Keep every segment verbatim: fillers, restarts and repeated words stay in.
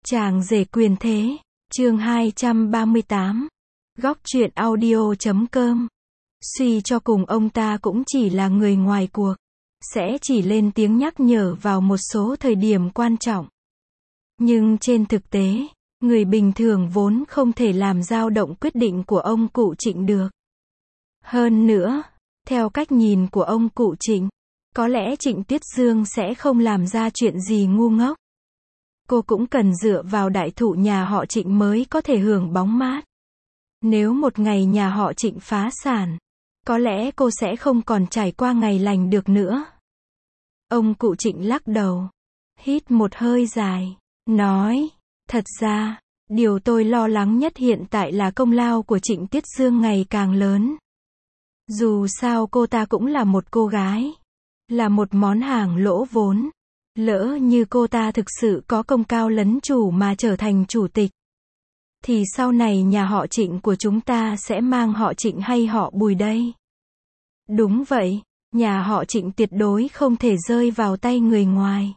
Chàng rể quyền thế, chương hai trăm ba mươi tám. Góc truyện audio chấm com. Suy cho cùng ông ta cũng chỉ là người ngoài cuộc, sẽ chỉ lên tiếng nhắc nhở vào một số thời điểm quan trọng. Nhưng trên thực tế, người bình thường vốn không thể làm dao động quyết định của ông cụ Trịnh được. Hơn nữa, theo cách nhìn của ông cụ Trịnh, có lẽ Trịnh Tuyết Dương sẽ không làm ra chuyện gì ngu ngốc. Cô cũng cần dựa vào đại thụ nhà họ Trịnh mới có thể hưởng bóng mát. Nếu một ngày nhà họ Trịnh phá sản, có lẽ cô sẽ không còn trải qua ngày lành được nữa. Ông cụ Trịnh lắc đầu, hít một hơi dài, nói, thật ra, điều tôi lo lắng nhất hiện tại là công lao của Trịnh Tuyết Dương ngày càng lớn. Dù sao cô ta cũng là một cô gái, là một món hàng lỗ vốn. Lỡ như cô ta thực sự có công cao lấn chủ mà trở thành chủ tịch, thì sau này nhà họ Trịnh của chúng ta sẽ mang họ Trịnh hay họ Bùi đây? Đúng vậy, nhà họ Trịnh tuyệt đối không thể rơi vào tay người ngoài.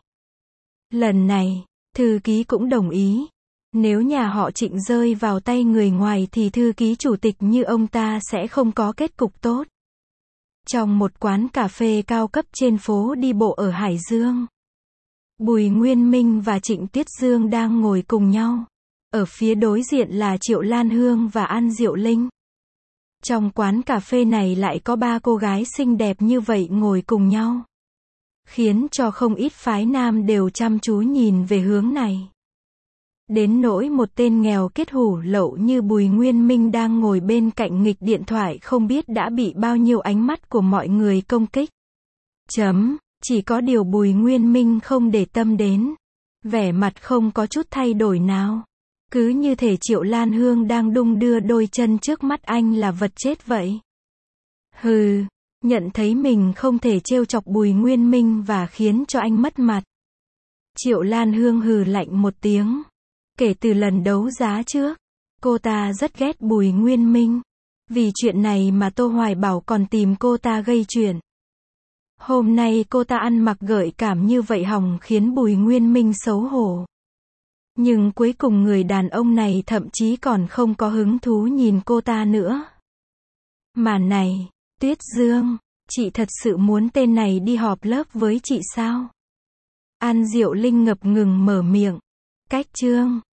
Lần này, thư ký cũng đồng ý. Nếu nhà họ Trịnh rơi vào tay người ngoài thì thư ký chủ tịch như ông ta sẽ không có kết cục tốt. Trong một quán cà phê cao cấp trên phố đi bộ ở Hải Dương, Bùi Nguyên Minh và Trịnh Tuyết Dương đang ngồi cùng nhau. Ở phía đối diện là Triệu Lan Hương và An Diệu Linh. Trong quán cà phê này lại có ba cô gái xinh đẹp như vậy ngồi cùng nhau, khiến cho không ít phái nam đều chăm chú nhìn về hướng này. Đến nỗi một tên nghèo kết hủ lậu như Bùi Nguyên Minh đang ngồi bên cạnh nghịch điện thoại không biết đã bị bao nhiêu ánh mắt của mọi người công kích. Chấm. Chỉ có điều Bùi Nguyên Minh không để tâm đến. Vẻ mặt không có chút thay đổi nào. Cứ như thể Triệu Lan Hương đang đung đưa đôi chân trước mắt anh là vật chết vậy. Hừ, nhận thấy mình không thể trêu chọc Bùi Nguyên Minh và khiến cho anh mất mặt. Triệu Lan Hương hừ lạnh một tiếng. Kể từ lần đấu giá trước, cô ta rất ghét Bùi Nguyên Minh. Vì chuyện này mà Tô Hoài Bảo còn tìm cô ta gây chuyện. Hôm nay cô ta ăn mặc gợi cảm như vậy hòng khiến Bùi Nguyên Minh xấu hổ. Nhưng cuối cùng người đàn ông này thậm chí còn không có hứng thú nhìn cô ta nữa. Mà này, Tuyết Dương, chị thật sự muốn tên này đi họp lớp với chị sao? An Diệu Linh ngập ngừng mở miệng. Cách Trương,